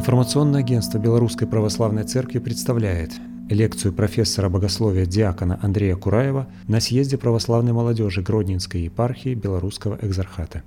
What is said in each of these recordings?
Информационное агентство Белорусской Православной Церкви представляет лекцию профессора богословия диакона Андрея Кураева на съезде православной молодежи Гродненской епархии Белорусского экзархата.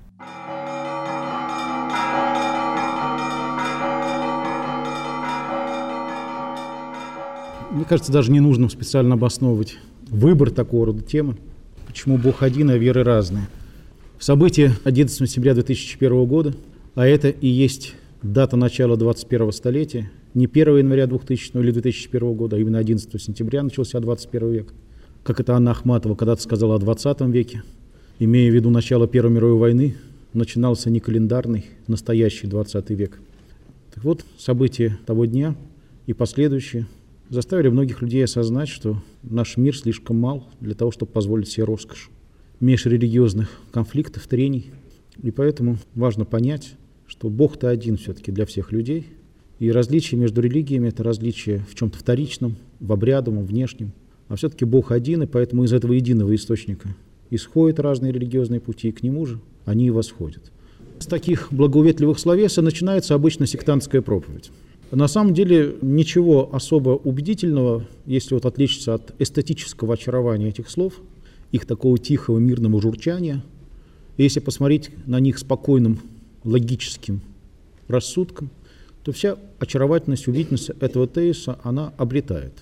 Мне кажется, даже не нужно специально обосновывать выбор такого рода темы. Почему Бог один, а веры разные. Событие 11 сентября 2001 года, а это и есть дата начала 21 столетия, не 1 января 2000 или 2001 года, а именно 11 сентября начался 21 век. Как это Анна Ахматова когда-то сказала о 20 веке, имея в виду начало Первой мировой войны, начинался не календарный, настоящий 20 век. Так вот, события того дня и последующие заставили многих людей осознать, что наш мир слишком мал для того, чтобы позволить себе роскошь межрелигиозных конфликтов, трений. И поэтому важно понять, что Бог-то один все-таки для всех людей, и различия между религиями – это различия в чем-то вторичном, в обрядовом, внешнем. А все-таки Бог один, и поэтому из этого единого источника исходят разные религиозные пути, и к нему же они и восходят. С таких благоуветливых словес и начинается обычно сектантская проповедь. На самом деле ничего особо убедительного, если вот отличиться от эстетического очарования этих слов, их такого тихого мирного журчания, если посмотреть на них спокойным логическим рассудком, то вся очаровательность, убедительность этого тезиса, она обретает.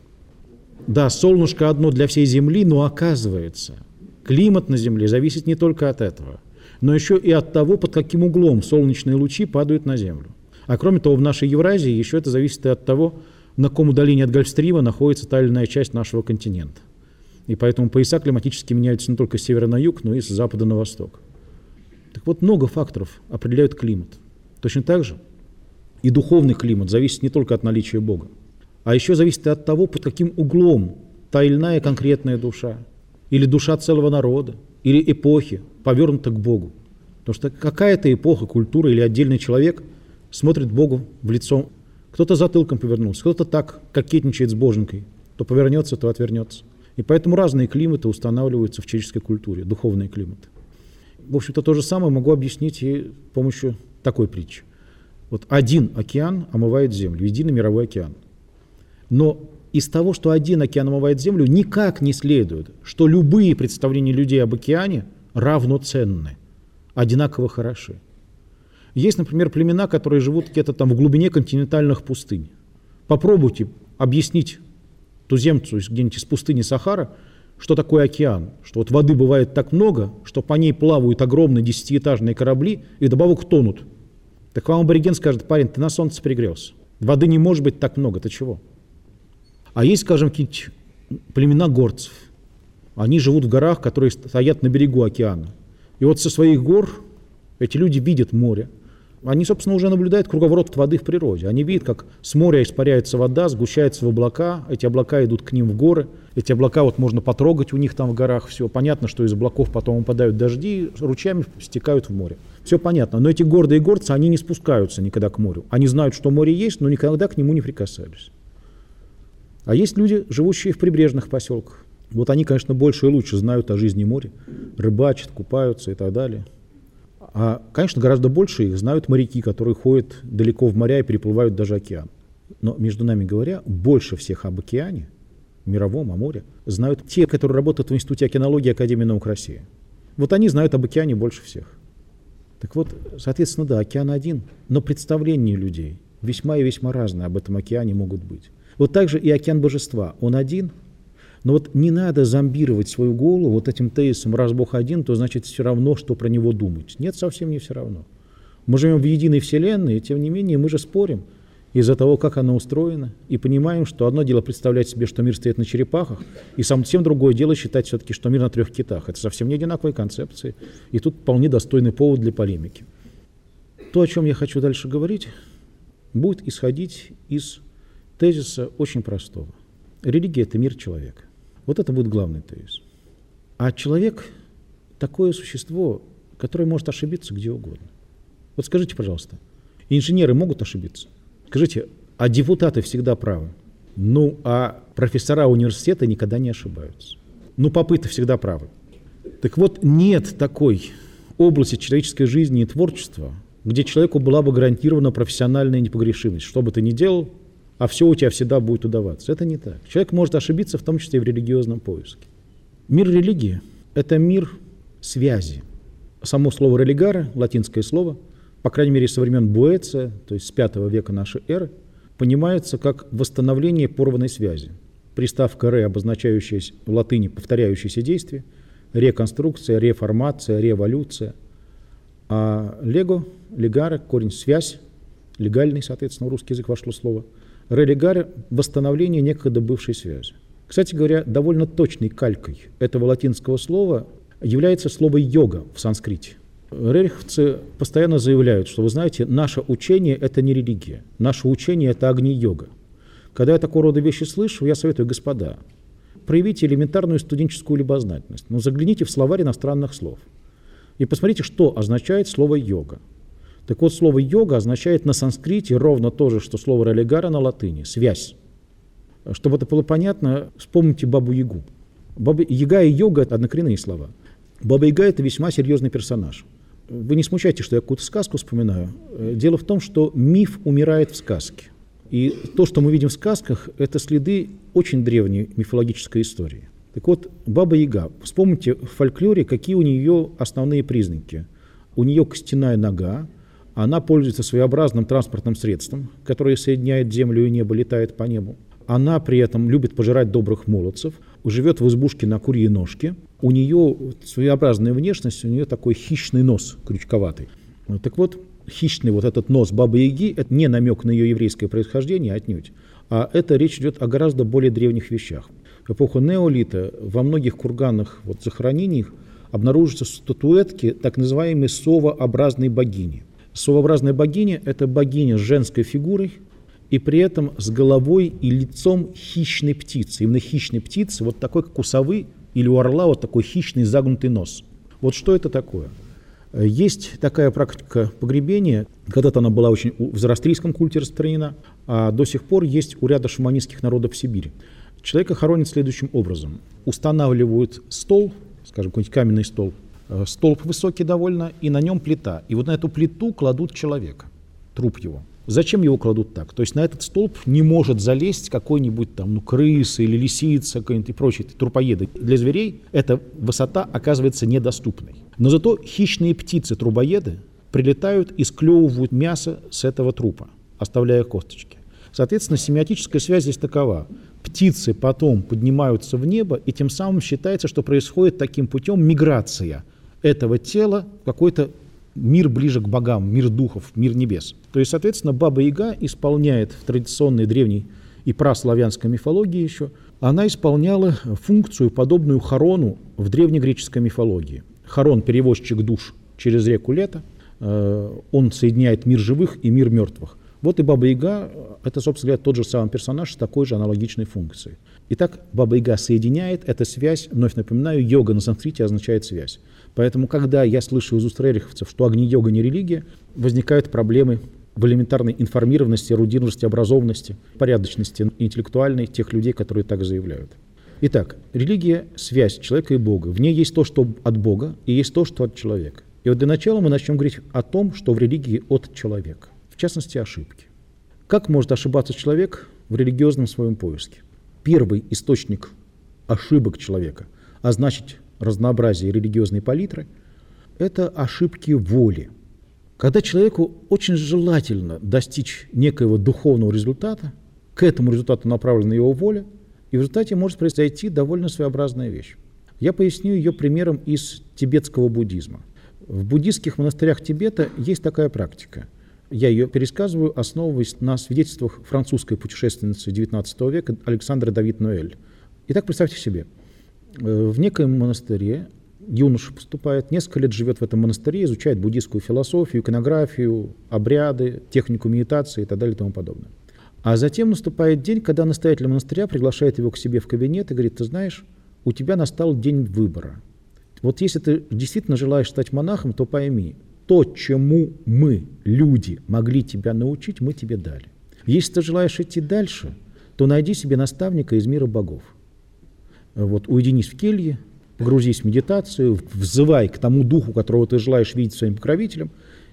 Да, солнышко одно для всей Земли, но оказывается, климат на Земле зависит не только от этого, но еще и от того, под каким углом солнечные лучи падают на Землю. А кроме того, в нашей Евразии еще это зависит и от того, на каком удалении от Гольфстрима находится та или иная часть нашего континента. И поэтому пояса климатически меняются не только с севера на юг, но и с запада на восток. Так вот, много факторов определяют климат. Точно так же и духовный климат зависит не только от наличия Бога, а еще зависит и от того, под каким углом та или иная конкретная душа, или душа целого народа, или эпохи повернута к Богу. Потому что какая-то эпоха, культура или отдельный человек смотрит Богу в лицо. Кто-то затылком повернулся, кто-то так кокетничает с боженькой, то повернется, то отвернется. И поэтому разные климаты устанавливаются в человеческой культуре, духовные климаты. В общем-то, то же самое могу объяснить и с помощью такой притчи. Вот один океан омывает Землю, единый мировой океан. Но из того, что один океан омывает Землю, никак не следует, что любые представления людей об океане равноценны, одинаково хороши. Есть, например, племена, которые живут где-то там в глубине континентальных пустынь. Попробуйте объяснить туземцу где-нибудь из пустыни Сахара, что такое океан, что вот воды бывает так много, что по ней плавают огромные 10-этажные корабли и вдобавок тонут. Так вам абориген скажет: парень, ты на солнце пригрелся. Воды не может быть так много, ты чего? А есть, скажем, какие-нибудь племена горцев. Они живут в горах, которые стоят на берегу океана. И вот со своих гор эти люди видят море. Они, собственно, уже наблюдают круговорот воды в природе. Они видят, как с моря испаряется вода, сгущается в облака, эти облака идут к ним в горы, эти облака вот можно потрогать у них там в горах, все понятно, что из облаков потом упадают дожди, ручьями стекают в море. Все понятно, но эти гордые горцы, они не спускаются никогда к морю. Они знают, что море есть, но никогда к нему не прикасались. А есть люди, живущие в прибрежных поселках. Вот они, конечно, больше и лучше знают о жизни моря, рыбачат, купаются и так далее. А, конечно, гораздо больше их знают моряки, которые ходят далеко в моря и переплывают даже океан. Но, между нами говоря, больше всех об океане, мировом, о море, знают те, которые работают в Институте океанологии Академии наук России. Вот они знают об океане больше всех. Так вот, соответственно, да, океан один, но представления людей весьма и весьма разные об этом океане могут быть. Вот так же и океан божества, он один. Но вот не надо зомбировать свою голову вот этим тезисом: раз Бог один, то значит все равно, что про него думать. Нет, совсем не все равно. Мы живем в единой вселенной, и тем не менее мы же спорим из-за того, как она устроена, и понимаем, что одно дело представлять себе, что мир стоит на черепахах, и совсем другое дело считать все-таки, что мир на 3 китах. Это совсем не одинаковые концепции, и тут вполне достойный повод для полемики. То, о чем я хочу дальше говорить, будет исходить из тезиса очень простого. Религия – это мир человека. Вот это будет главный тезис. А человек – такое существо, которое может ошибиться где угодно. Вот скажите, пожалуйста, инженеры могут ошибиться? Скажите, а депутаты всегда правы? Ну, а профессора университета никогда не ошибаются. Ну, попы-то всегда правы. Так вот, нет такой области человеческой жизни и творчества, где человеку была бы гарантирована профессиональная непогрешимость. Что бы ты ни делал, а все у тебя всегда будет удаваться. Это не так. Человек может ошибиться, в том числе и в религиозном поиске. Мир религии – это мир связи. Само слово «религare», латинское слово, по крайней мере, со времен Буэция, то есть с V века нашей эры, понимается как восстановление порванной связи. Приставка «ре», обозначающая в латыни повторяющиеся действия, реконструкция, реформация, революция. А «лего», «легаре», корень «связь», легальный, соответственно, в русский язык вошло слово, «религаре» – восстановление некогда бывшей связи. Кстати говоря, довольно точной калькой этого латинского слова является слово «йога» в санскрите. Рериховцы постоянно заявляют, что, вы знаете, наше учение – это не религия, наше учение – это агни-йога. Когда я такого рода вещи слышу, я советую: господа, проявите элементарную студенческую любознательность, но загляните в словарь иностранных слов и посмотрите, что означает слово «йога». Так вот, слово «йога» означает на санскрите ровно то же, что слово «религара» на латыни – «связь». Чтобы это было понятно, вспомните Бабу-Ягу. Яга и йога – это однокоренные слова. Баба-Яга – это весьма серьезный персонаж. Вы не смущайтесь, что я какую-то сказку вспоминаю. Дело в том, что миф умирает в сказке. И то, что мы видим в сказках, это следы очень древней мифологической истории. Так вот, Баба-Яга. Вспомните в фольклоре, какие у нее основные признаки. У нее костяная нога, она пользуется своеобразным транспортным средством, которое соединяет землю и небо, летает по небу. Она при этом любит пожирать добрых молодцев, живет в избушке на курьей ножке. У нее своеобразная внешность, у нее такой хищный нос, крючковатый. Так вот, хищный вот этот нос Бабы-Яги – это не намек на ее еврейское происхождение отнюдь, а это речь идет о гораздо более древних вещах. В эпоху неолита во многих курганных захоронениях обнаружатся статуэтки так называемой совообразной богини. Совообразная богиня – это богиня с женской фигурой, и при этом с головой и лицом хищной птицы. Именно хищной птицы, вот такой, как у совы или у орла, вот такой хищный загнутый нос. Вот что это такое? Есть такая практика погребения, когда-то она была очень в зороастрийском культе распространена, а до сих пор есть у ряда шаманистских народов Сибири. Человека хоронят следующим образом. Устанавливают стол, скажем, какой-нибудь каменный стол, столб высокий довольно, и на нем плита. И вот на эту плиту кладут человека, труп его. Зачем его кладут так? То есть на этот столб не может залезть какой-нибудь там, крыса или лисица, какой-нибудь и прочие трупоеды. Для зверей эта высота оказывается недоступной. Но зато хищные птицы-трубоеды прилетают и склевывают мясо с этого трупа, оставляя косточки. Соответственно, семиотическая связь здесь такова. Птицы потом поднимаются в небо, и тем самым считается, что происходит таким путем миграция этого тела в какой-то мир ближе к богам, мир духов, мир небес. То есть, соответственно, Баба-Яга исполняет в традиционной древней и праславянской мифологии еще, она исполняла функцию, подобную Харону в древнегреческой мифологии. Харон – перевозчик душ через реку Лето, он соединяет мир живых и мир мертвых. Вот и Баба-Яга – это, собственно говоря, тот же самый персонаж с такой же аналогичной функцией. Итак, Баба-Яга соединяет, эта связь, вновь напоминаю, йога на санскрите означает связь. Поэтому, когда я слышу из уст рериховцев, что агни-йога не религия, возникают проблемы в элементарной информированности, эрудированности, образованности, порядочности интеллектуальной тех людей, которые так заявляют. Итак, религия – связь человека и Бога. В ней есть то, что от Бога, и есть то, что от человека. И вот для начала мы начнем говорить о том, что в религии от человека. В частности, ошибки. Как может ошибаться человек в религиозном своем поиске? Первый источник ошибок человека, а значит разнообразие религиозной палитры, это ошибки воли. Когда человеку очень желательно достичь некоего духовного результата, к этому результату направлена его воля, и в результате может произойти довольно своеобразная вещь. Я поясню ее примером из тибетского буддизма. В буддистских монастырях Тибета есть такая практика. Я ее пересказываю, основываясь на свидетельствах французской путешественницы XIX века Александры Давид Ноэль. Итак, представьте себе, в некоем монастыре юноша поступает, несколько лет живет в этом монастыре, изучает буддистскую философию, иконографию, обряды, технику медитации и так далее и тому подобное. А затем наступает день, когда настоятель монастыря приглашает его к себе в кабинет и говорит: ты знаешь, у тебя настал день выбора. Вот если ты действительно желаешь стать монахом, то пойми, то, чему мы, люди, могли тебя научить, мы тебе дали. Если ты желаешь идти дальше, то найди себе наставника из мира богов. Вот, уединись в келье, погрузись в медитацию, взывай к тому духу, которого ты желаешь видеть своим покровителем,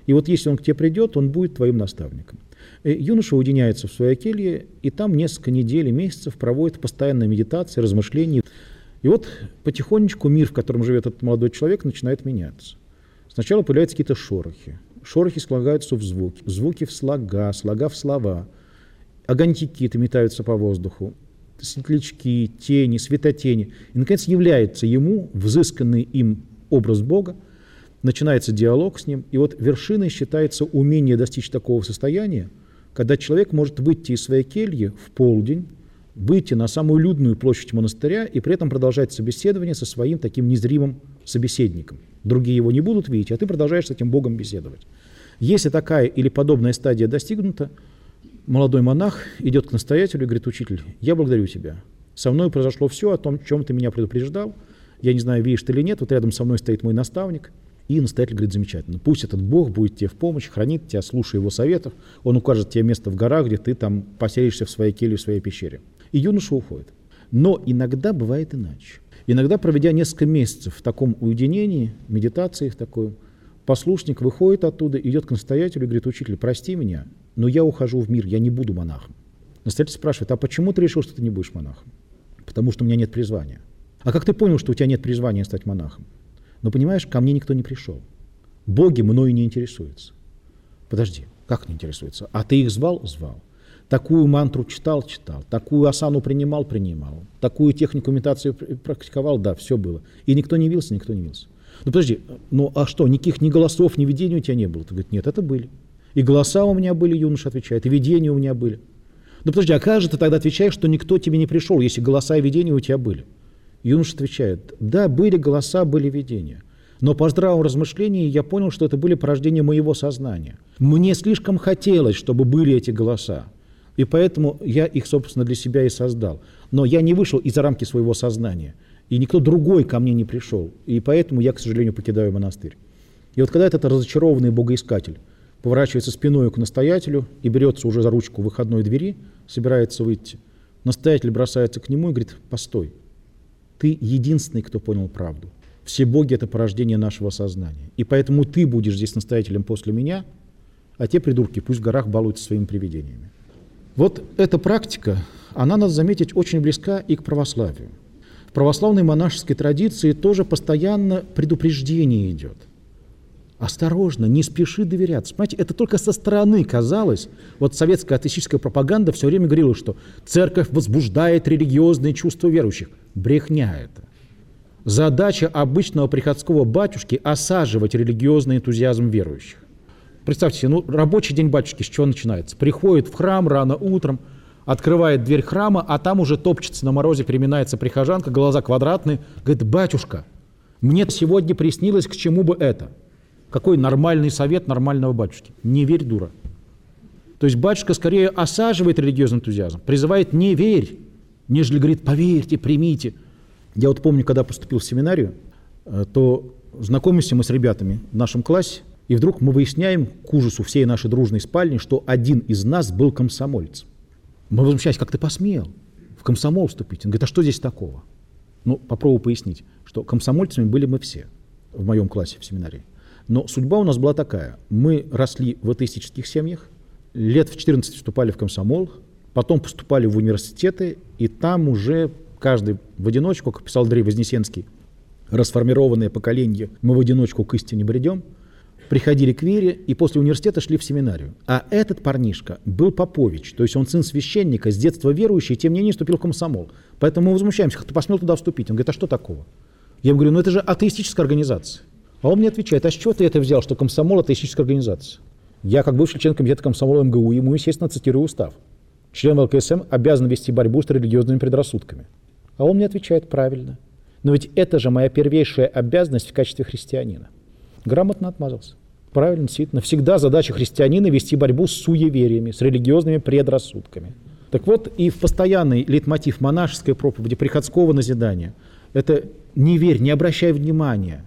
И вот если он к тебе придет, он будет твоим наставником. Юноша уединяется в своей келье, и там несколько недель и месяцев проводит постоянные медитации, размышления. И вот потихонечку мир, в котором живет этот молодой человек, начинает меняться. Сначала появляются какие-то шорохи. Шорохи слагаются в звуки, звуки в слога, слога в слова. Огоньки какие-то метаются по воздуху, светлячки, тени, светотени. И, наконец, является ему взысканный им образ Бога, начинается диалог с ним. И вот вершиной считается умение достичь такого состояния, когда человек может выйти из своей кельи в полдень, выйти на самую людную площадь монастыря и при этом продолжать собеседование со своим таким незримым собеседником. Другие его не будут видеть, а ты продолжаешь с этим Богом беседовать. Если такая или подобная стадия достигнута, молодой монах идет к настоятелю и говорит: учитель, я благодарю тебя. Со мной произошло все о том, о чем ты меня предупреждал. Я не знаю, видишь ты или нет, вот рядом со мной стоит мой наставник. И настоятель говорит: замечательно, пусть этот Бог будет тебе в помощь, хранит тебя, слушай его советов, он укажет тебе место в горах, где ты там поселишься в своей келье, в своей пещере. И юноша уходит. Но иногда бывает иначе. Иногда, проведя несколько месяцев в таком уединении, медитации в такой, послушник выходит оттуда, идет к настоятелю и говорит: учитель, прости меня, но я ухожу в мир, я не буду монахом. Настоятель спрашивает: а почему ты решил, что ты не будешь монахом? Потому что у меня нет призвания. А как ты понял, что у тебя нет призвания стать монахом? Но понимаешь, ко мне никто не пришел. Боги мною не интересуются. Подожди, как не интересуются? А ты их звал? Звал. Такую мантру читал? Читал. Такую асану принимал? Принимал. Такую технику медитации практиковал? Да, все было. И никто не явился? Никто не явился. Ну подожди, ну а что, никаких ни голосов, ни видений у тебя не было? Ты говоришь: нет, это были. И голоса у меня были, юноша отвечает, и видения у меня были. Ну подожди, а как же ты тогда отвечаешь, что никто тебе не пришел, если голоса и видения у тебя были? Юноша отвечает: да, были голоса, были видения. Но по здравому размышлению я понял, что это были порождения моего сознания. Мне слишком хотелось, чтобы были эти голоса. И поэтому я их, собственно, для себя и создал. Но я не вышел из-за рамки своего сознания. И никто другой ко мне не пришел. И поэтому я, к сожалению, покидаю монастырь. И вот когда этот разочарованный богоискатель поворачивается спиной к настоятелю и берется уже за ручку выходной двери, собирается выйти, настоятель бросается к нему и говорит: постой, ты единственный, кто понял правду. Все боги — это порождение нашего сознания. И поэтому ты будешь здесь настоятелем после меня, а те придурки пусть в горах балуются своими привидениями. Вот эта практика, она, надо заметить, очень близка и к православию. В православной монашеской традиции тоже постоянно предупреждение идет. Осторожно, не спеши доверяться. Понимаете, это только со стороны казалось. Вот советская атеистическая пропаганда все время говорила, что церковь возбуждает религиозные чувства верующих. Брехня это. Задача обычного приходского батюшки — осаживать религиозный энтузиазм верующих. Представьте себе, рабочий день батюшки с чего начинается? Приходит в храм рано утром, открывает дверь храма, а там уже топчется на морозе, переминается прихожанка, глаза квадратные, говорит: батюшка, мне сегодня приснилось, к чему бы это? Какой нормальный совет нормального батюшки? Не верь, дура. То есть батюшка скорее осаживает религиозный энтузиазм, призывает: не верь, нежели говорит: поверьте, примите. Я вот помню, когда поступил в семинарию, то знакомимся мы с ребятами в нашем классе, и вдруг мы выясняем, к ужасу всей нашей дружной спальни, что один из нас был комсомольцем. Мы возмущались: как ты посмел в комсомол вступить? Он говорит: а что здесь такого? Ну, попробую пояснить, что комсомольцами были мы все в моем классе в семинарии. Но судьба у нас была такая. Мы росли в атеистических семьях, лет в 14 вступали в комсомол, потом поступали в университеты, и там уже каждый в одиночку, как писал Андрей Вознесенский, расформированное поколение, мы в одиночку к истине бредем, приходили к вере и после университета шли в семинарию. А этот парнишка был попович, то есть он сын священника, с детства верующий, тем не менее вступил в комсомол. Поэтому мы возмущаемся: как ты посмел туда вступить? Он говорит: а что такого? Я ему говорю: ну это же атеистическая организация. А он мне отвечает: а с чего ты это взял, что комсомол — атеистическая организация? Я, как бывший член комитета комсомола МГУ, ему, естественно, цитирую устав. Член ВЛКСМ обязан вести борьбу с религиозными предрассудками. А он мне отвечает: правильно. Но ведь это же моя первейшая обязанность в качестве христианина. Грамотно отмазался. Правильно, действительно. Всегда задача христианина — вести борьбу с суевериями, с религиозными предрассудками. Так вот, и в постоянный лейтмотив монашеской проповеди, приходского назидания — это не верь, не обращай внимания.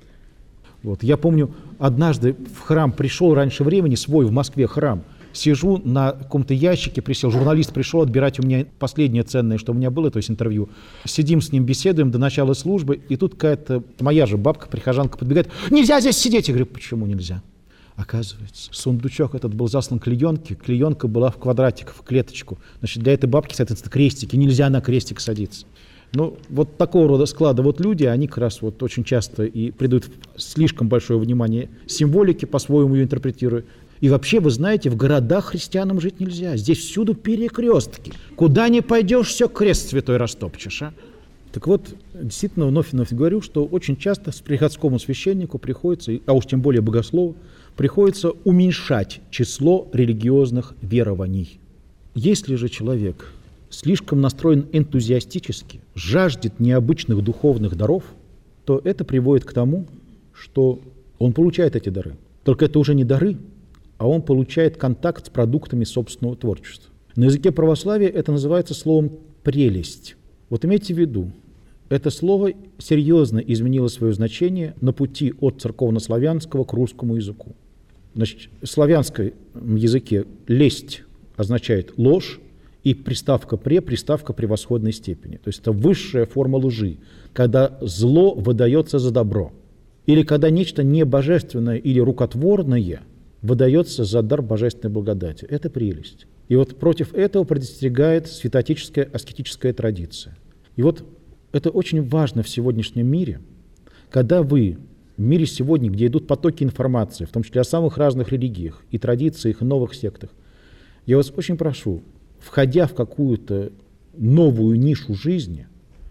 Вот. Я помню, однажды в храм пришел раньше времени, свой в Москве храм, сижу на каком-то ящике, присел, журналист пришел отбирать у меня последнее ценное, что у меня было, то есть интервью. Сидим с ним, беседуем до начала службы, и тут какая-то моя же бабка, прихожанка, подбегает: нельзя здесь сидеть. Я говорю: почему нельзя? Оказывается, сундучок этот был заслан клеенки, клеенка была в квадратик, в клеточку. Значит, для этой бабки, соответственно, крестики, нельзя на крестик садиться. Ну, вот такого рода склада вот люди, они как раз вот очень часто и придают слишком большое внимание символике, по-своему ее интерпретируя. И вообще, вы знаете, в городах христианам жить нельзя. Здесь всюду перекрестки. Куда ни пойдешь, все крест святой растопчешь, а? Так вот, действительно, вновь и вновь говорю, что очень часто приходскому священнику приходится, а уж тем более богослову, приходится уменьшать число религиозных верований. Если же человек слишком настроен энтузиастически, жаждет необычных духовных даров, то это приводит к тому, что он получает эти дары. Только это уже не дары, а он получает контакт с продуктами собственного творчества. На языке православия это называется словом «прелесть». Вот имейте в виду, это слово серьезно изменило свое значение на пути от церковнославянского к русскому языку. Значит, в славянском языке «лесть» означает ложь, и приставка приставка превосходной степени. То есть это высшая форма лжи, когда зло выдается за добро, или когда нечто небожественное или рукотворное выдается за дар божественной благодати. Это прелесть. И вот против этого предостерегает святоотеческая аскетическая традиция. И вот это очень важно в сегодняшнем мире, когда вы в мире сегодня, где идут потоки информации, в том числе о самых разных религиях и традициях, и новых сектах, я вас очень прошу, входя в какую-то новую нишу жизни,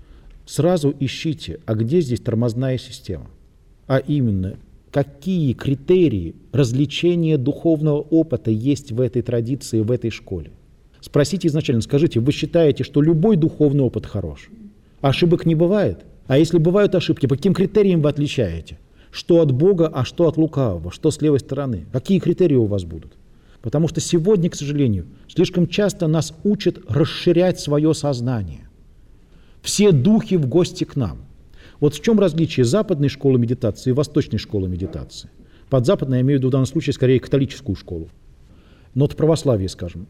сразу ищите, а где здесь тормозная система? А именно, какие критерии развлечения духовного опыта есть в этой традиции, в этой школе. Спросите изначально, скажите, вы считаете, что любой духовный опыт хорош? Ошибок не бывает? А если бывают ошибки, по каким критериям вы отличаете? Что от Бога, а что от лукавого? Что с левой стороны? Какие критерии у вас будут? Потому что сегодня, к сожалению, слишком часто нас учат расширять свое сознание. Все духи в гости к нам. Вот в чем различие западной школы медитации и восточной школы медитации? Под западной я имею в виду в данном случае скорее католическую школу. Но вот в православии, скажем,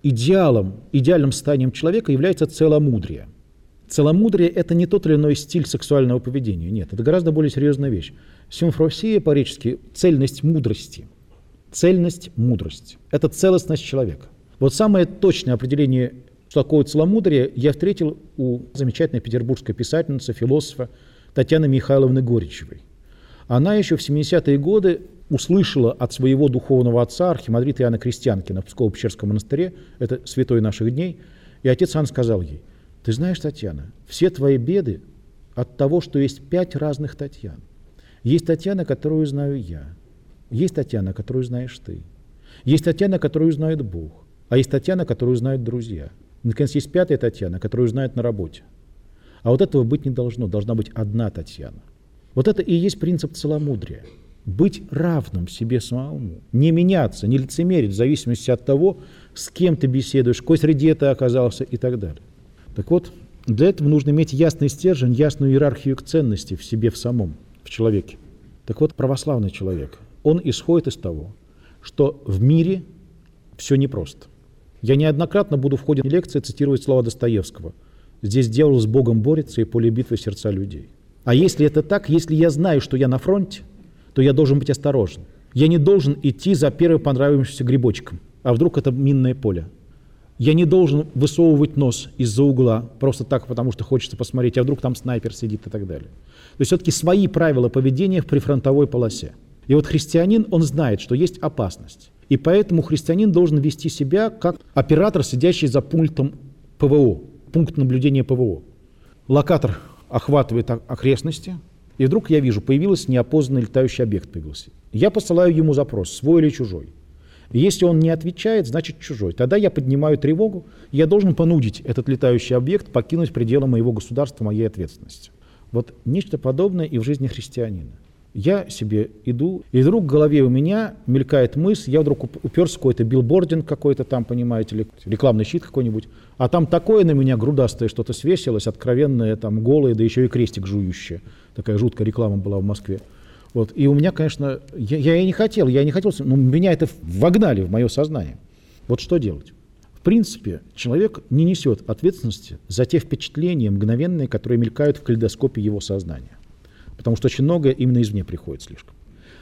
идеальным состоянием человека является целомудрие. Целомудрие – это не тот или иной стиль сексуального поведения. Нет, это гораздо более серьезная вещь. Симфросия по-гречески – цельность мудрости. Цельность мудрости – это целостность человека. Вот самое точное определение, что такое целомудрие, я встретил у замечательной петербургской писательницы, философа Татьяны Михайловны Горичевой. Она еще в 70-е годы услышала от своего духовного отца, архимандрита Иоанна Крестьянкина в Псково-Печерском монастыре, это святой наших дней, и отец Иоанн сказал ей: «Ты знаешь, Татьяна, все твои беды от того, что есть 5 разных Татьян. Есть Татьяна, которую знаю я, есть Татьяна, которую знаешь ты, есть Татьяна, которую знает Бог, а есть Татьяна, которую знают друзья. Наконец, есть 5-я Татьяна, которую знают на работе. А вот этого быть не должно, должна быть одна Татьяна». Вот это и есть принцип целомудрия. Быть равным себе самому, не меняться, не лицемерить в зависимости от того, с кем ты беседуешь, в какой среде ты оказался и так далее. Так вот, для этого нужно иметь ясный стержень, ясную иерархию ценностей в себе, в самом, в человеке. Так вот, православный человек, он исходит из того, что в мире все непросто. Я неоднократно буду в ходе лекции цитировать слова Достоевского: «Здесь дьявол с Богом борется, и поле битвы сердца людей». А если это так, если я знаю, что я на фронте, то я должен быть осторожен. Я не должен идти за первым понравившимся грибочком, а вдруг это минное поле. Я не должен высовывать нос из-за угла просто так, потому что хочется посмотреть, а вдруг там снайпер сидит и так далее. То есть все-таки свои правила поведения в прифронтовой полосе. И вот христианин, он знает, что есть опасность. И поэтому христианин должен вести себя как оператор, сидящий за пультом ПВО, пункт наблюдения ПВО. Локатор охватывает окрестности, и вдруг я вижу, появился неопознанный летающий объект. Появился. Я посылаю ему запрос, свой или чужой. Если он не отвечает, значит чужой. Тогда я поднимаю тревогу, и я должен понудить этот летающий объект покинуть пределы моего государства, моей ответственности. Вот нечто подобное и в жизни христианина. Я себе иду, и вдруг в голове у меня мелькает мысль, я вдруг уперся в какой-то билбординг какой-то там, понимаете, или рекламный щит какой-нибудь, а там такое на меня грудастое что-то свесилось, откровенное, там, голое, да еще и крестик жующее. Такая жуткая реклама была в Москве. Вот. И у меня, конечно, я и не хотел, но меня это вогнали в мое сознание. Вот что делать? В принципе, человек не несет ответственности за те впечатления мгновенные, которые мелькают в калейдоскопе его сознания. Потому что очень многое именно извне приходит слишком.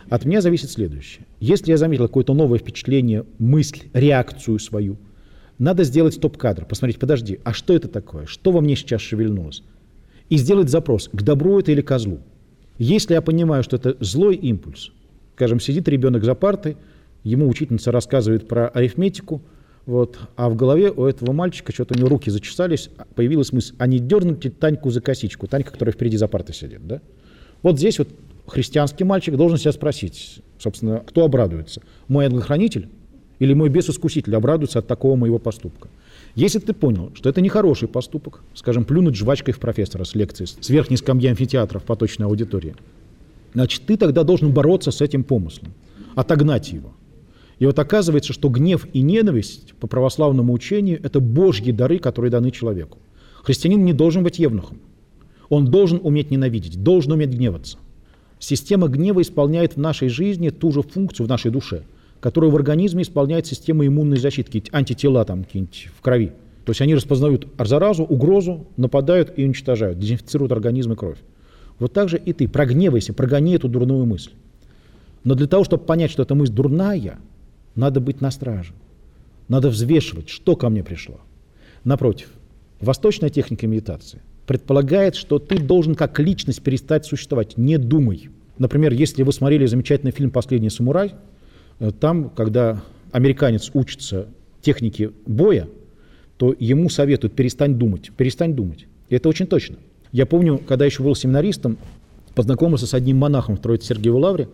От меня зависит следующее. Если я заметил какое-то новое впечатление, мысль, реакцию свою, надо сделать стоп-кадр, посмотреть, подожди, а что это такое? Что во мне сейчас шевельнулось? И сделать запрос, к добру это или козлу. Если я понимаю, что это злой импульс, скажем, сидит ребенок за партой, ему учительница рассказывает про арифметику, а в голове у этого мальчика что-то у него руки зачесались, появилась мысль, а не дернуть ли Таньку за косичку, Танька, которая впереди за партой сидит. Да? Вот здесь вот христианский мальчик должен себя спросить, собственно, кто обрадуется, мой ангел-хранитель или мой бес-искуситель обрадуется от такого моего поступка. Если ты понял, что это нехороший поступок, скажем, плюнуть жвачкой в профессора с лекции, с верхней скамьи амфитеатра в поточной аудитории, значит, ты тогда должен бороться с этим помыслом, отогнать его. И вот оказывается, что гнев и ненависть по православному учению – это божьи дары, которые даны человеку. Христианин не должен быть евнухом. Он должен уметь ненавидеть, должен уметь гневаться. Система гнева исполняет в нашей жизни ту же функцию в нашей душе, которую в организме исполняет система иммунной защиты, антитела там какие-нибудь в крови. То есть они распознают заразу, угрозу, нападают и уничтожают, дезинфицируют организм и кровь. Вот так же и ты. Прогневайся, прогони эту дурную мысль. Но для того, чтобы понять, что эта мысль дурная, надо быть на страже. Надо взвешивать, что ко мне пришло. Напротив, восточная техника медитации предполагает, что ты должен как личность перестать существовать. Не думай. Например, если вы смотрели замечательный фильм «Последний самурай», там, когда американец учится технике боя, то ему советуют перестань думать. И это очень точно. Я помню, когда еще был семинаристом, познакомился с одним монахом в Троице-Сергиевой лавре.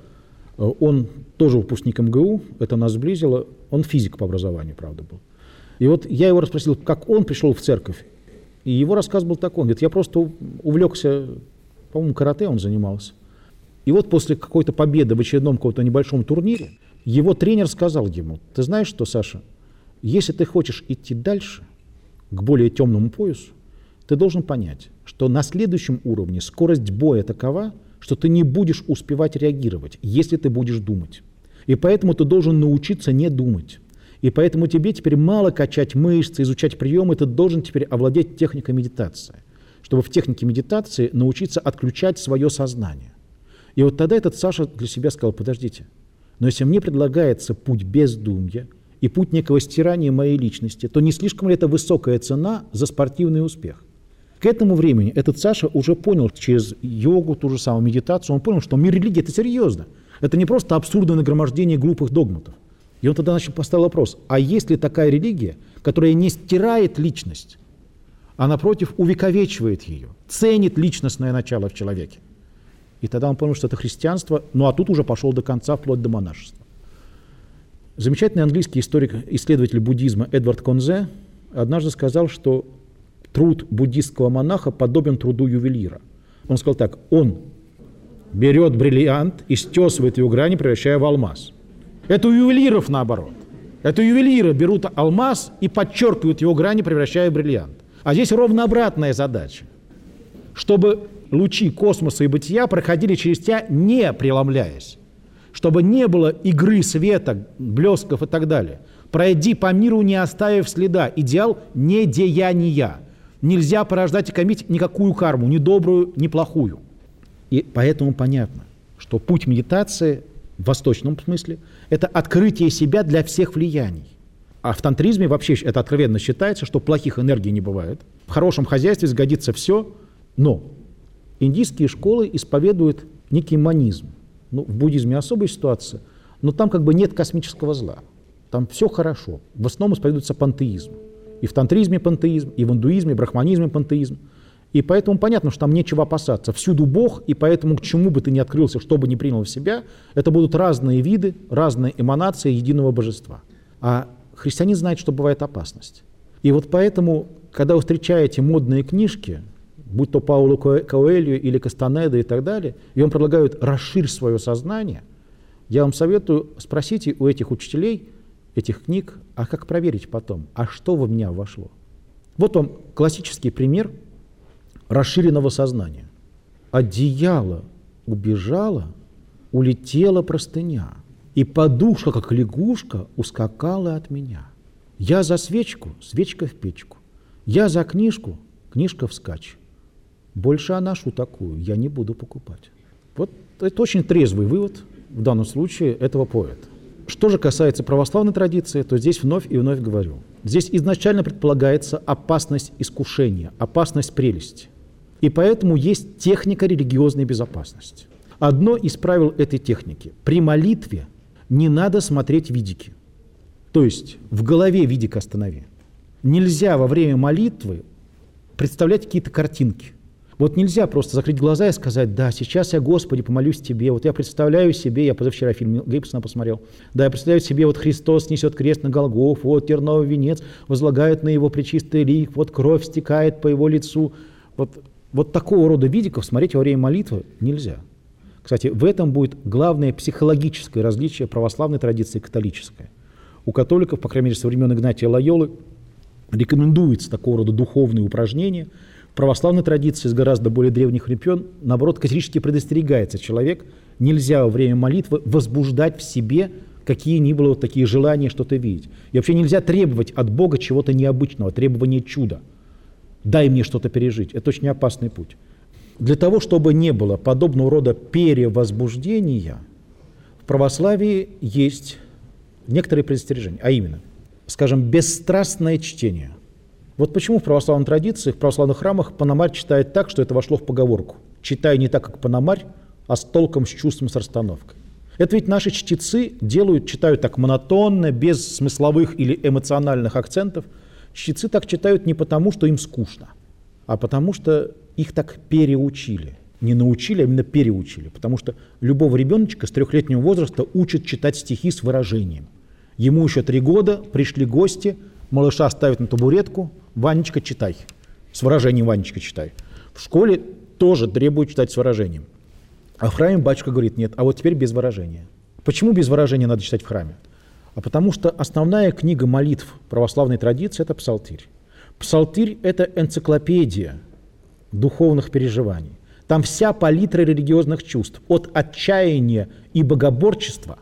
Он тоже выпускник МГУ, это нас сблизило. Он физик по образованию, правда, был. И вот я его расспросил, как он пришел в церковь. И его рассказ был такой. Он говорит, я просто увлекся, по-моему, карате он занимался. И вот после какой-то победы в очередном каком-то небольшом турнире его тренер сказал ему, ты знаешь что, Саша, если ты хочешь идти дальше, к более темному поясу, ты должен понять, что на следующем уровне скорость боя такова, что ты не будешь успевать реагировать, если ты будешь думать. И поэтому ты должен научиться не думать. И поэтому тебе теперь мало качать мышцы, изучать приемы, ты должен теперь овладеть техникой медитации, чтобы в технике медитации научиться отключать свое сознание. И вот тогда этот Саша для себя сказал, подождите, но если мне предлагается путь бездумья и путь некого стирания моей личности, то не слишком ли это высокая цена за спортивный успех? К этому времени этот Саша уже понял через йогу, ту же самую медитацию, он понял, что мир религии – это серьезно. Это не просто абсурдное нагромождение глупых догматов. И он тогда поставил вопрос, а есть ли такая религия, которая не стирает личность, а напротив увековечивает ее, ценит личностное начало в человеке? И тогда он понял, что это христианство, ну а тут уже пошел до конца, вплоть до монашества. Замечательный английский историк, исследователь буддизма Эдвард Конзе однажды сказал, что труд буддистского монаха подобен труду ювелира. Он сказал так, он берет бриллиант и стесывает его грани, превращая в алмаз. Это у ювелиров наоборот. Это ювелиры берут алмаз и подчеркивают его грани, превращая в бриллиант. А здесь ровно обратная задача. Чтобы лучи космоса и бытия проходили через тебя, не преломляясь. Чтобы не было игры света, блесков и так далее. Пройди по миру, не оставив следа. Идеал недеяния. Нельзя порождать и кормить никакую карму, ни добрую, ни плохую. И поэтому понятно, что путь медитации в восточном смысле – это открытие себя для всех влияний. А в тантризме вообще это откровенно считается, что плохих энергий не бывает. В хорошем хозяйстве сгодится все, но индийские школы исповедуют некий монизм. Ну, в буддизме особая ситуация, но там как бы нет космического зла. Там все хорошо. В основном исповедуется пантеизм. И в тантризме пантеизм, и в индуизме, и брахманизме пантеизм. И поэтому понятно, что там нечего опасаться. Всюду Бог, и поэтому к чему бы ты ни открылся, что бы ни принял в себя, это будут разные виды, разные эманации единого божества. А христианин знает, что бывает опасность. И вот поэтому, когда вы встречаете модные книжки, будь то Пауло Коэльо или Кастанеда и так далее, и вам предлагают «расширь свое сознание», я вам советую, спросите у этих учителей этих книг, а как проверить потом, а что в меня вошло? Вот вам классический пример расширенного сознания. Одеяло убежало, улетела простыня, и подушка, как лягушка, ускакала от меня. Я за свечку, свечка в печку. Я за книжку, книжка вскачь. Больше анашу такую я не буду покупать. Вот это очень трезвый вывод, в данном случае этого поэта. Что же касается православной традиции, то здесь вновь и вновь говорю. Здесь изначально предполагается опасность искушения, опасность прелести. И поэтому есть техника религиозной безопасности. Одно из правил этой техники – при молитве не надо смотреть видики. То есть в голове видик останови. Нельзя во время молитвы представлять какие-то картинки. Вот нельзя просто закрыть глаза и сказать: да, сейчас я, Господи, помолюсь Тебе. Вот я представляю себе, я позавчера фильм Гибсона посмотрел, да, я представляю себе, вот Христос несет крест на Голгофу, вот терновый венец возлагают на Его пречистый лик, вот кровь стекает по Его лицу. Вот такого рода видиков смотреть во время молитвы нельзя. Кстати, в этом будет главное психологическое различие православной традиции и католической. У католиков, по крайней мере, со времен Игнатия Лойолы, рекомендуется такого рода духовные упражнения. В православной традиции с гораздо более древних времен, наоборот, категорически предостерегается человек, нельзя во время молитвы возбуждать в себе какие ни было вот такие желания что-то видеть. И вообще нельзя требовать от Бога чего-то необычного, требования чуда. Дай мне что-то пережить. Это очень опасный путь. Для того, чтобы не было подобного рода перевозбуждения, в православии есть некоторые предостережения, а именно, скажем, бесстрастное чтение. Вот почему в православной традиции, в православных храмах Пономарь читает так, что это вошло в поговорку. Читай не так, как Пономарь, а с толком, с чувством, с расстановкой. Это ведь наши чтецы читают так монотонно, без смысловых или эмоциональных акцентов. Чтецы так читают не потому, что им скучно, а потому что их так переучили. Не научили, а именно переучили. Потому что любого ребеночка с 3-летнего возраста учат читать стихи с выражением. Ему еще 3 года, пришли гости, малыша ставят на табуретку: «Ванечка, читай». С выражением «Ванечка, читай». В школе тоже требуют читать с выражением. А в храме батюшка говорит: нет, а вот теперь без выражения. Почему без выражения надо читать в храме? А потому что основная книга молитв православной традиции – это Псалтирь. Псалтирь – это энциклопедия духовных переживаний. Там вся палитра религиозных чувств, от отчаяния и богоборчества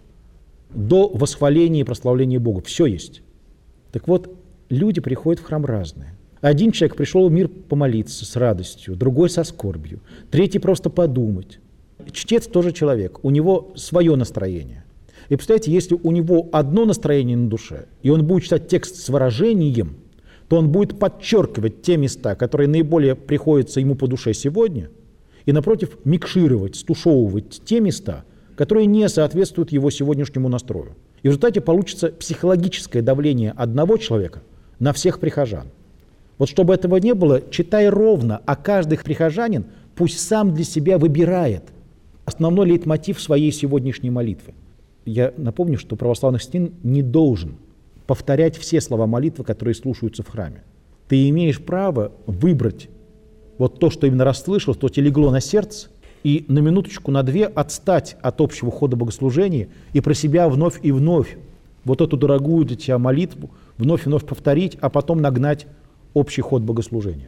до восхваления и прославления Бога. Все есть. Так вот, люди приходят в храм разные. Один человек пришел в мир помолиться с радостью, другой со скорбью, третий просто подумать. Чтец тоже человек, у него свое настроение. И представляете, если у него одно настроение на душе, и он будет читать текст с выражением, то он будет подчеркивать те места, которые наиболее приходятся ему по душе сегодня, и, напротив, микшировать, стушевывать те места, которые не соответствуют его сегодняшнему настрою. И в результате получится психологическое давление одного человека на всех прихожан. Вот чтобы этого не было, читай ровно, а каждый прихожанин пусть сам для себя выбирает основной лейтмотив своей сегодняшней молитвы. Я напомню, что православный христианин не должен повторять все слова молитвы, которые слушаются в храме. Ты имеешь право выбрать вот то, что именно расслышал, то тебе легло на сердце, и на минуточку, на 2 отстать от общего хода богослужения и про себя вновь и вновь вот эту дорогую для тебя молитву вновь и вновь повторить, а потом нагнать общий ход богослужения.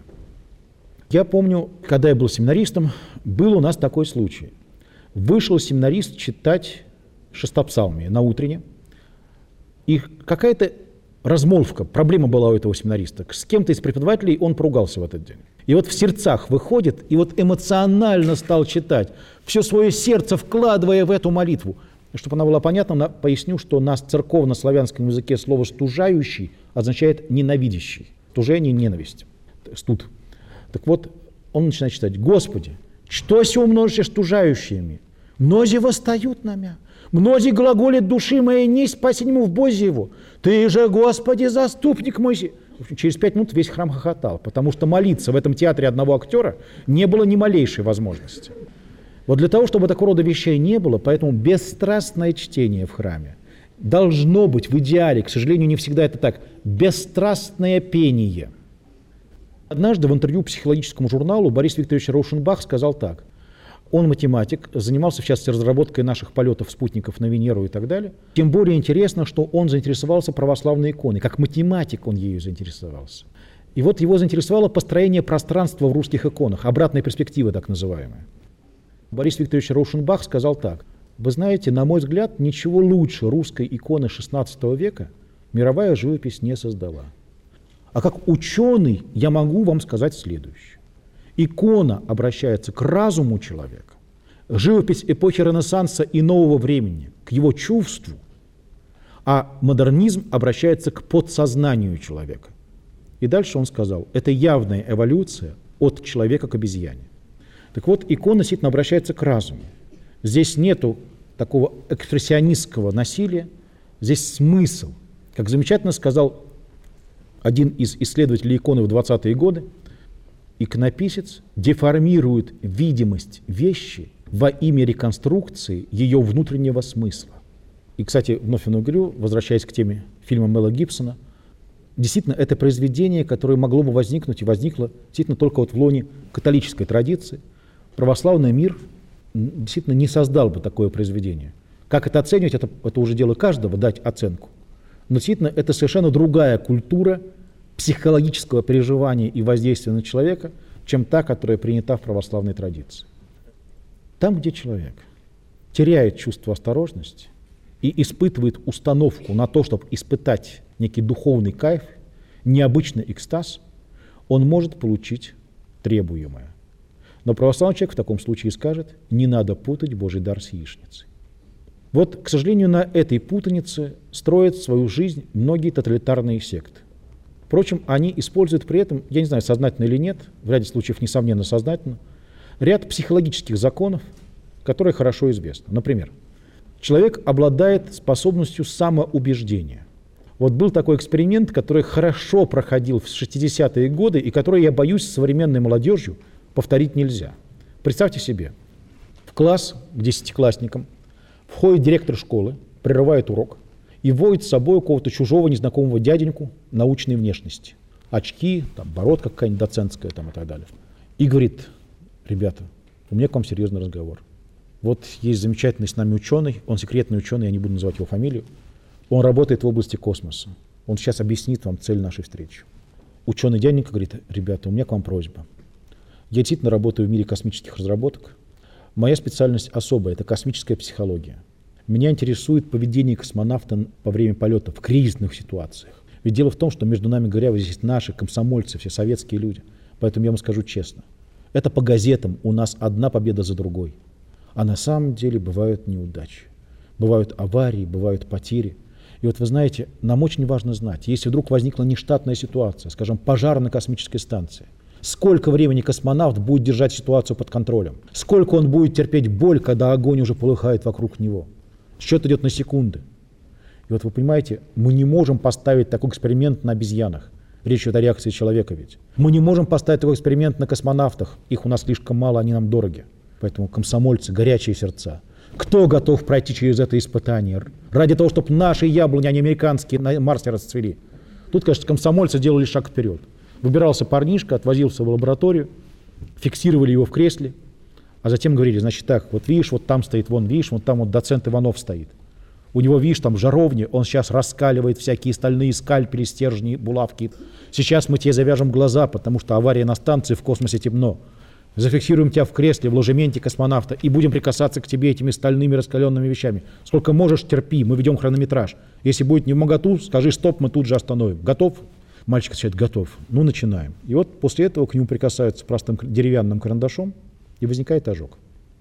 Я помню, когда я был семинаристом, был у нас такой случай. Вышел семинарист читать шестопсалмие на утренне, и какая-то размолвка, проблема была у этого семинариста. С кем-то из преподавателей он поругался в этот день. И вот в сердцах выходит, и вот эмоционально стал читать, все свое сердце вкладывая в эту молитву. Чтобы она была понятна, поясню, что на церковно-славянском языке слово «стужающий» означает «ненавидящий». Стужение – ненависть, студ. Так вот, он начинает читать: «Господи, что си умножишь стужающими? Мнози восстают на мя. Мнози глаголят души моей, не спасеннему в Бозе его. Ты же, Господи, заступник мой». В общем, через 5 минут весь храм хохотал, потому что молиться в этом театре одного актера не было ни малейшей возможности. Вот для того, чтобы такого рода вещей не было, поэтому бесстрастное чтение в храме должно быть в идеале, к сожалению, не всегда это так, бесстрастное пение. Однажды в интервью психологическому журналу Борис Викторович Раушенбах сказал так. Он математик, занимался, в частности, разработкой наших полетов спутников на Венеру и так далее. Тем более интересно, что он заинтересовался православной иконой. Как математик он ею заинтересовался. И вот его заинтересовало построение пространства в русских иконах, обратная перспектива так называемая. Борис Викторович Раушенбах сказал так. Вы знаете, на мой взгляд, ничего лучше русской иконы XVI века мировая живопись не создала. А как ученый я могу вам сказать следующее. Икона обращается к разуму человека, живопись эпохи Ренессанса и нового времени, к его чувству, а модернизм обращается к подсознанию человека. И дальше он сказал, это явная эволюция от человека к обезьяне. Так вот, икона действительно обращается к разуму. Здесь нету такого экспрессионистского насилия, здесь смысл. Как замечательно сказал один из исследователей иконы в 20-е годы, иконописец деформирует видимость вещи во имя реконструкции ее внутреннего смысла. И, кстати, вновь говорю, возвращаясь к теме фильма Мела Гибсона, действительно, это произведение, которое могло бы возникнуть и возникло действительно только вот в лоне католической традиции. Православный мир действительно не создал бы такое произведение. Как это оценивать, это уже дело каждого, дать оценку. Но действительно, это совершенно другая культура психологического переживания и воздействия на человека, чем та, которая принята в православной традиции. Там, где человек теряет чувство осторожности и испытывает установку на то, чтобы испытать некий духовный кайф, необычный экстаз, он может получить требуемое. Но православный человек в таком случае скажет, не надо путать Божий дар с яичницей. Вот, к сожалению, на этой путанице строят свою жизнь многие тоталитарные секты. Впрочем, они используют при этом, я не знаю, сознательно или нет, в ряде случаев, несомненно, сознательно, ряд психологических законов, которые хорошо известны. Например, человек обладает способностью самоубеждения. Вот был такой эксперимент, который хорошо проходил в 60-е годы и который, я боюсь, с современной молодежью повторить нельзя. Представьте себе, в класс к 10-классникам входит директор школы, прерывает урок и вводит с собой какого-то чужого незнакомого дяденьку научной внешности. Очки, там, бородка какая-нибудь доцентская там, и так далее. И говорит, ребята, у меня к вам серьезный разговор. Вот есть замечательный с нами ученый, он секретный ученый, я не буду называть его фамилию. Он работает в области космоса. Он сейчас объяснит вам цель нашей встречи. Ученый дяденька говорит, ребята, у меня к вам просьба. Я действительно работаю в мире космических разработок. Моя специальность особая, это космическая психология. Меня интересует поведение космонавта во время полета в кризисных ситуациях. Ведь дело в том, что между нами говоря, вот здесь есть наши комсомольцы, все советские люди. Поэтому я вам скажу честно, это по газетам у нас одна победа за другой. А на самом деле бывают неудачи, бывают аварии, бывают потери. И вот вы знаете, нам очень важно знать, если вдруг возникла нештатная ситуация, скажем, пожар на космической станции, сколько времени космонавт будет держать ситуацию под контролем, сколько он будет терпеть боль, когда огонь уже полыхает вокруг него. Счет идет на секунды. И вот вы понимаете, мы не можем поставить такой эксперимент на обезьянах. Речь идет о реакции человека ведь. Мы не можем поставить такой эксперимент на космонавтах. Их у нас слишком мало, они нам дороги. Поэтому комсомольцы, горячие сердца. Кто готов пройти через это испытание? Ради того, чтобы наши яблони, а не американские, на Марсе расцвели. Тут, конечно, комсомольцы делали шаг вперед. Выбирался парнишка, отвозился в лабораторию, фиксировали его в кресле, а затем говорили, значит так, вот видишь, вот там стоит, вон видишь, вот там вот доцент Иванов стоит. У него, видишь, там жаровни, он сейчас раскаливает всякие стальные скальпели, стержни, булавки. Сейчас мы тебе завяжем глаза, потому что авария на станции, в космосе темно. Зафиксируем тебя в кресле, в ложементе космонавта и будем прикасаться к тебе этими стальными раскаленными вещами. Сколько можешь, терпи, мы ведем хронометраж. Если будет невмоготу, скажи стоп, мы тут же остановим. Готов? Мальчик отвечает, готов. Ну, начинаем. И вот после этого к нему прикасаются простым деревянным карандашом, и возникает ожог.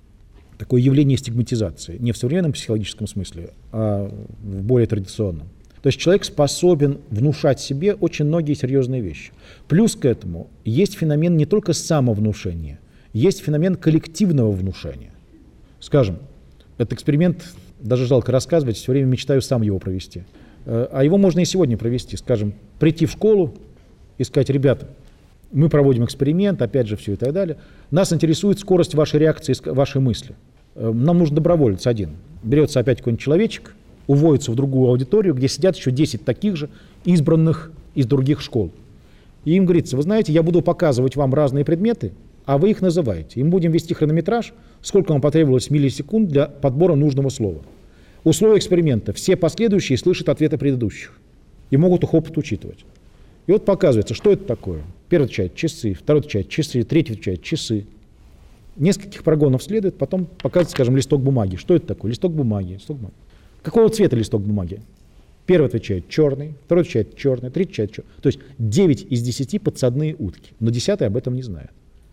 Такое явление стигматизации. Не в современном психологическом смысле, а в более традиционном. То есть человек способен внушать себе очень многие серьезные вещи. Плюс к этому есть феномен не только самовнушения, есть феномен коллективного внушения. Скажем, этот эксперимент, даже жалко рассказывать, все время мечтаю сам его провести. А его можно и сегодня провести. Скажем, прийти в школу и сказать, ребята, мы проводим эксперимент, опять же, все и так далее. Нас интересует скорость вашей реакции, вашей мысли. Нам нужен доброволец один. Берется опять какой-нибудь человечек, уводится в другую аудиторию, где сидят еще 10 таких же, избранных из других школ. И им говорится, вы знаете, я буду показывать вам разные предметы, а вы их называете. И мы будем вести хронометраж, сколько вам потребовалось миллисекунд для подбора нужного слова. Условия эксперимента. Все последующие слышат ответы предыдущих и могут их опыт учитывать. И вот показывается, что это такое. Первый отвечает часы, второй отвечает часы, третий отвечает часы. Нескольких прогонов следует, потом показывается, скажем, листок бумаги. Что это такое? Листок бумаги. Какого цвета листок бумаги? Первый отвечает черный, второй отвечает черный, третий отвечает черный. То есть 9 из 10 подсадные утки, но 10-й об этом не знает.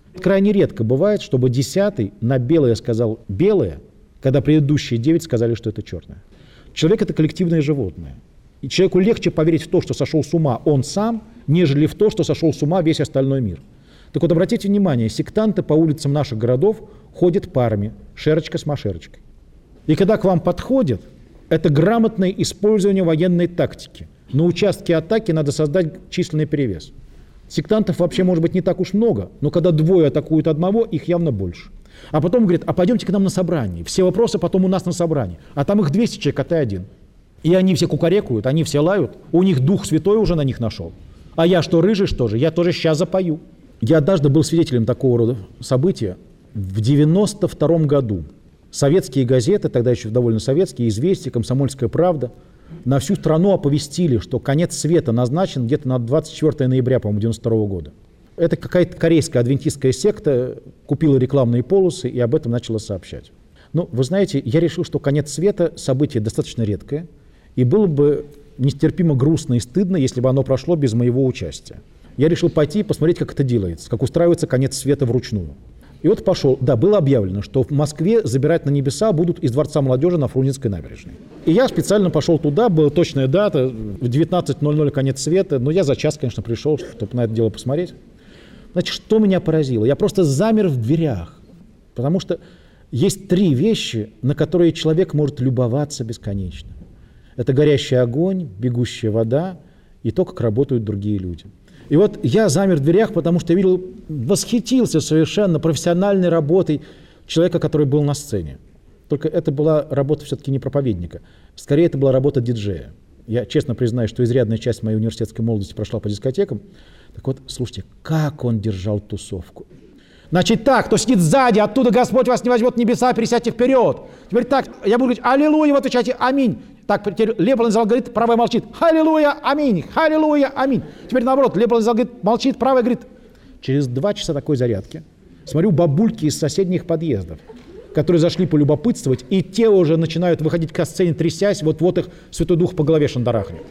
Крайне редко бывает, чтобы 10-й на белое сказал белое, когда предыдущие 9 сказали, что это черное. Человек – это коллективное животное. И человеку легче поверить в то, что сошел с ума он сам, нежели в то, что сошел с ума весь остальной мир. Так вот, обратите внимание, сектанты по улицам наших городов ходят парами, шерочка с машерочкой. И когда к вам подходят, это грамотное использование военной тактики. На участке атаки надо создать численный перевес. Сектантов вообще может быть не так уж много, но когда двое атакуют одного, их явно больше. А потом говорят, а пойдемте к нам на собрание. Все вопросы потом у нас на собрании. А там их 200 человек, а ты один. И они все кукарекают, они все лают. У них Дух Святой уже на них нашел. А я что, рыжий, что же? Я тоже сейчас запою. Я однажды был свидетелем такого рода события. В 92 году советские газеты, тогда еще довольно советские, «Известия», «Комсомольская правда», на всю страну оповестили, что конец света назначен где-то на 24 ноября, по-моему, 92 года. Это какая-то корейская адвентистская секта купила рекламные полосы и об этом начала сообщать. Ну, вы знаете, я решил, что конец света – событие достаточно редкое, и было бы нестерпимо грустно и стыдно, если бы оно прошло без моего участия. Я решил пойти и посмотреть, как это делается, как устраивается конец света вручную. И вот пошел. Да, было объявлено, что в Москве забирать на небеса будут из Дворца молодежи на Фрунзенской набережной. И я специально пошел туда, была точная дата, в 19:00 конец света, но я за час, конечно, пришел, чтобы на это дело посмотреть. Значит, что меня поразило? Я просто замер в дверях, потому что есть 3 вещи, на которые человек может любоваться бесконечно. Это горящий огонь, бегущая вода и то, как работают другие люди. И вот я замер в дверях, потому что видел, восхитился совершенно профессиональной работой человека, который был на сцене. Только это была работа все-таки не проповедника. Скорее, это была работа диджея. Я честно признаюсь, что изрядная часть моей университетской молодости прошла по дискотекам. Так вот, слушайте, как он держал тусовку. Значит так, кто сидит сзади, оттуда Господь вас не возьмет в небеса, пересядьте вперед. Теперь так, я буду говорить «Аллилуйя», вы отвечаете «Аминь». Так, теперь левый половина зала говорит, правая молчит «Аллилуйя, аминь, аллилуйя, аминь». Теперь наоборот, левый половина зала говорит, молчит, правая говорит. Через 2 часа такой зарядки смотрю бабульки из соседних подъездов, которые зашли полюбопытствовать, и те уже начинают выходить к сцене, трясясь, вот-вот их Святой Дух по голове шандарахнет.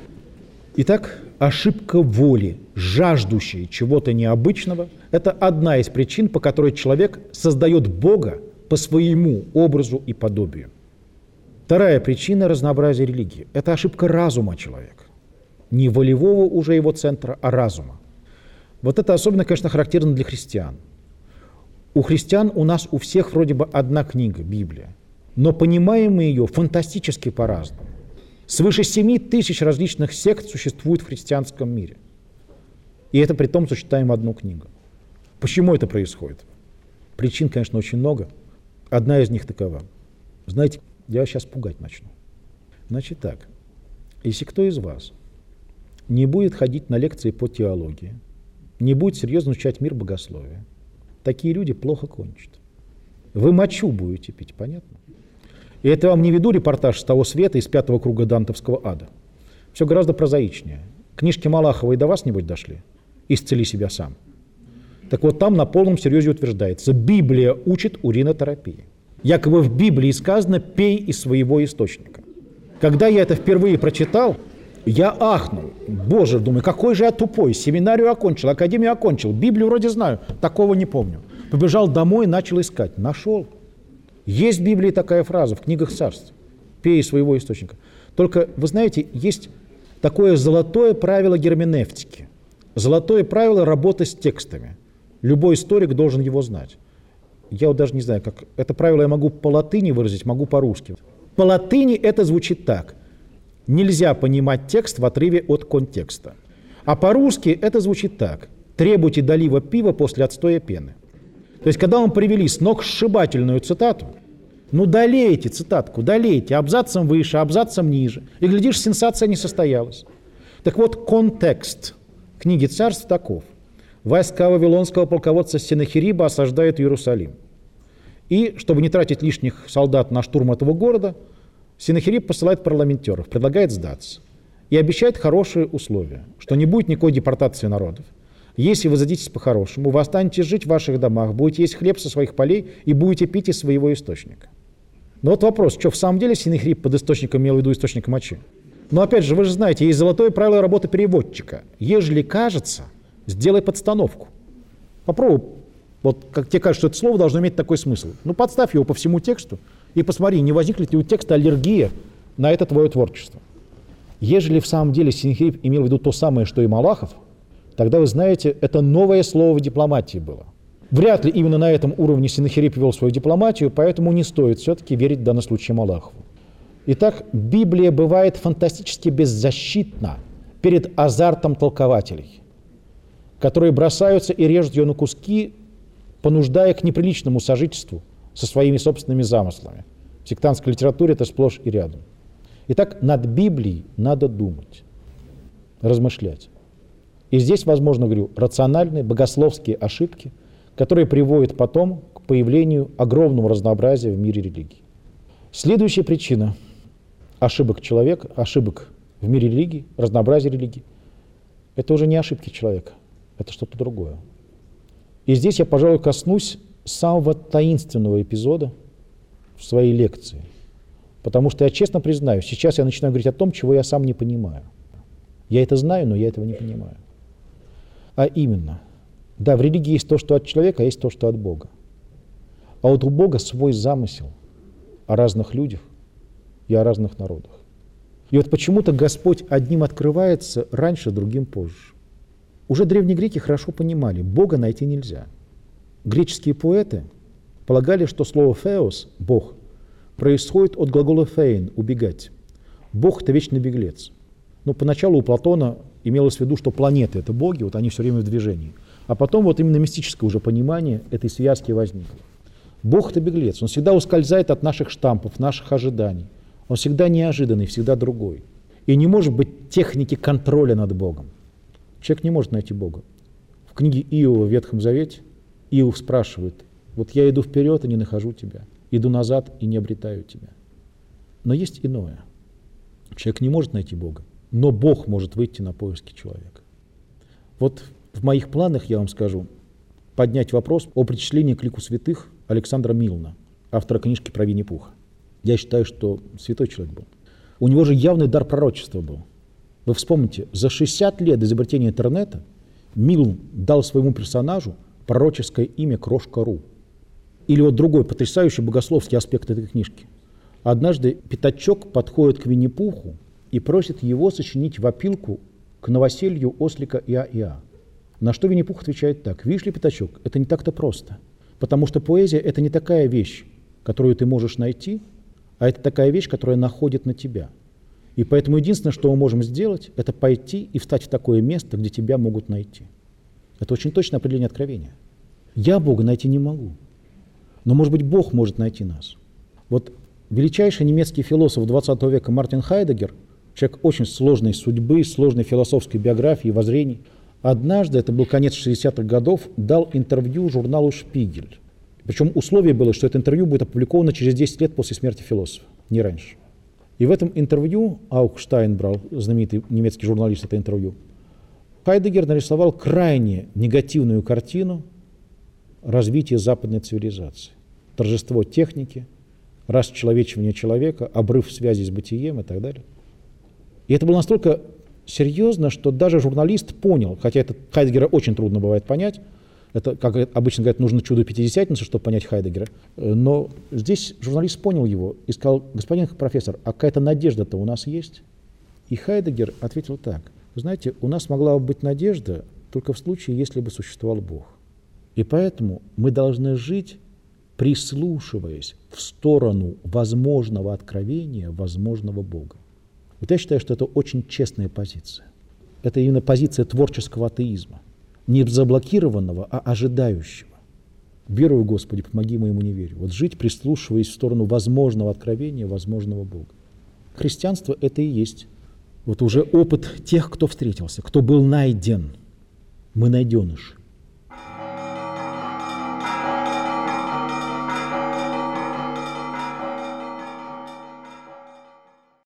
Итак, ошибка воли, жаждущей чего-то необычного, это одна из причин, по которой человек создает Бога по своему образу и подобию. Вторая причина разнообразия религии – это ошибка разума человека. Не волевого уже его центра, а разума. Вот это особенно, конечно, характерно для христиан. У христиан у нас у всех вроде бы одна книга, Библия, но понимаем мы ее фантастически по-разному. Свыше 7000 различных сект существует в христианском мире. И это при том, что читаем одну книгу. Почему это происходит? Причин, конечно, очень много. Одна из них такова. Знаете, я вас сейчас пугать начну. Значит так, если кто из вас не будет ходить на лекции по теологии, не будет серьезно изучать мир богословия, такие люди плохо кончат. Вы мочу будете пить, понятно? И это вам не веду репортаж с того света, из 5-го круга дантовского ада. Все гораздо прозаичнее. Книжки Малахова и до вас, небось, дошли? «Исцели себя сам». Так вот, там на полном серьезе утверждается, Библия учит уринотерапии. Якобы в Библии сказано «пей из своего источника». Когда я это впервые прочитал, я ахнул. Боже, думаю, какой же я тупой. Семинарию окончил, академию окончил, Библию вроде знаю, такого не помню. Побежал домой, начал искать. Нашел. Есть в Библии такая фраза, в книгах царств. «Пей из своего источника». Только, вы знаете, есть такое золотое правило герменевтики. Золотое правило работы с текстами. Любой историк должен его знать. Я вот даже не знаю, как это правило я могу по латыни выразить, могу по-русски. По латыни это звучит так. Нельзя понимать текст в отрыве от контекста. А по-русски это звучит так. Требуйте долива пива после отстоя пены. То есть, когда вам привели сногсшибательную цитату, ну долейте цитатку, долейте, абзацем выше, абзацем ниже. И, глядишь, сенсация не состоялась. Так вот, контекст книги царств таков. Войска вавилонского полководца Сенахериба осаждают Иерусалим. И, чтобы не тратить лишних солдат на штурм этого города, Сенахериб посылает парламентеров, предлагает сдаться. И обещает хорошие условия, что не будет никакой депортации народов. Если вы задитесь по-хорошему, вы останетесь жить в ваших домах, будете есть хлеб со своих полей и будете пить из своего источника. Но вот вопрос, что в самом деле Сенахериб под источником имел в виду источник мочи? Но опять же, вы же знаете, есть золотое правило работы переводчика. Ежели кажется, сделай подстановку. Попробуй Вот как тебе кажется, что это слово должно иметь такой смысл. Ну, подставь его по всему тексту и посмотри, не возникнет ли у текста аллергия на это твое творчество. Ежели в самом деле Синхирип имел в виду то самое, что и Малахов, тогда вы знаете, это новое слово в дипломатии было. Вряд ли именно на этом уровне Синхирип вел свою дипломатию, поэтому не стоит все-таки верить в данном случае Малахову. Итак, Библия бывает фантастически беззащитна перед азартом толкователей, которые бросаются и режут ее на куски, понуждая к неприличному сожительству со своими собственными замыслами. В сектантской литературе это сплошь и рядом. Итак, над Библией надо думать, размышлять. И здесь, возможно, говорю, рациональные богословские ошибки, которые приводят потом к появлению огромного разнообразия в мире религий. Следующая причина ошибок человека, ошибок в мире религий, разнообразия религий, это уже не ошибки человека, это что-то другое. И здесь я, пожалуй, коснусь самого таинственного эпизода в своей лекции. Потому что я честно признаюсь, сейчас я начинаю говорить о том, чего я сам не понимаю. Я это знаю, но я этого не понимаю. А именно, да, в религии есть то, что от человека, а есть то, что от Бога. А вот у Бога свой замысел о разных людях и о разных народах. И вот почему-то Господь одним открывается раньше, другим позже. Уже древние греки хорошо понимали, Бога найти нельзя. Греческие поэты полагали, что слово «феос» — «бог» происходит от глагола «фейн» — «убегать». Бог — это вечный беглец. Но поначалу у Платона имелось в виду, что планеты — это боги, вот они все время в движении. А потом вот именно мистическое уже понимание этой связки возникло. Бог — это беглец, он всегда ускользает от наших штампов, наших ожиданий. Он всегда неожиданный, всегда другой. И не может быть техники контроля над Богом. Человек не может найти Бога. В книге Иова в Ветхом Завете Иов спрашивает: вот я иду вперед и не нахожу тебя, иду назад и не обретаю тебя. Но есть иное. Человек не может найти Бога, но Бог может выйти на поиски человека. Вот в моих планах, я вам скажу, поднять вопрос о причислении к лику святых Александра Милна, автора книжки про Винни-Пуха. Я считаю, что святой человек был. У него же явный дар пророчества был. Вы вспомните, за 60 лет до изобретения интернета Милн дал своему персонажу пророческое имя Крошка.ру. Или вот другой потрясающий богословский аспект этой книжки. Однажды пятачок подходит к Винни-Пуху и просит его сочинить вопилку к новоселью ослика Иа-Иа. На что Винни-Пух отвечает так: видишь ли, пятачок, это не так-то просто. Потому что поэзия — это не такая вещь, которую ты можешь найти, а это такая вещь, которая находит на тебя. И поэтому единственное, что мы можем сделать, это пойти и встать в такое место, где тебя могут найти. Это очень точное определение откровения. Я Бога найти не могу, но, может быть, Бог может найти нас. Вот величайший немецкий философ XX века Мартин Хайдеггер, человек очень сложной судьбы, сложной философской биографии, воззрений, однажды, это был конец 60-х годов, дал интервью журналу «Шпигель». Причем условие было, что это интервью будет опубликовано через 10 лет после смерти философа, не раньше. И в этом интервью, Аухштайн брал, знаменитый немецкий журналист, это интервью, Хайдеггер нарисовал крайне негативную картину развития западной цивилизации. Торжество техники, расчеловечивание человека, обрыв связи с бытием и так далее. И это было настолько серьезно, что даже журналист понял, хотя это Хайдеггера очень трудно бывает понять, это, как обычно говорят, нужно чудо Пятидесятницы, чтобы понять Хайдеггера, но здесь журналист понял его и сказал: господин профессор, а какая-то надежда-то у нас есть? И Хайдеггер ответил так: знаете, у нас могла бы быть надежда только в случае, если бы существовал Бог. И поэтому мы должны жить, прислушиваясь в сторону возможного откровения, возможного Бога. Вот я считаю, что это очень честная позиция. Это именно позиция творческого атеизма. Не заблокированного, а ожидающего. Верую, Господи, помоги моему неверию. Вот жить, прислушиваясь в сторону возможного откровения, возможного Бога. Христианство — это и есть вот уже опыт тех, кто встретился, кто был найден. Мы найденыши.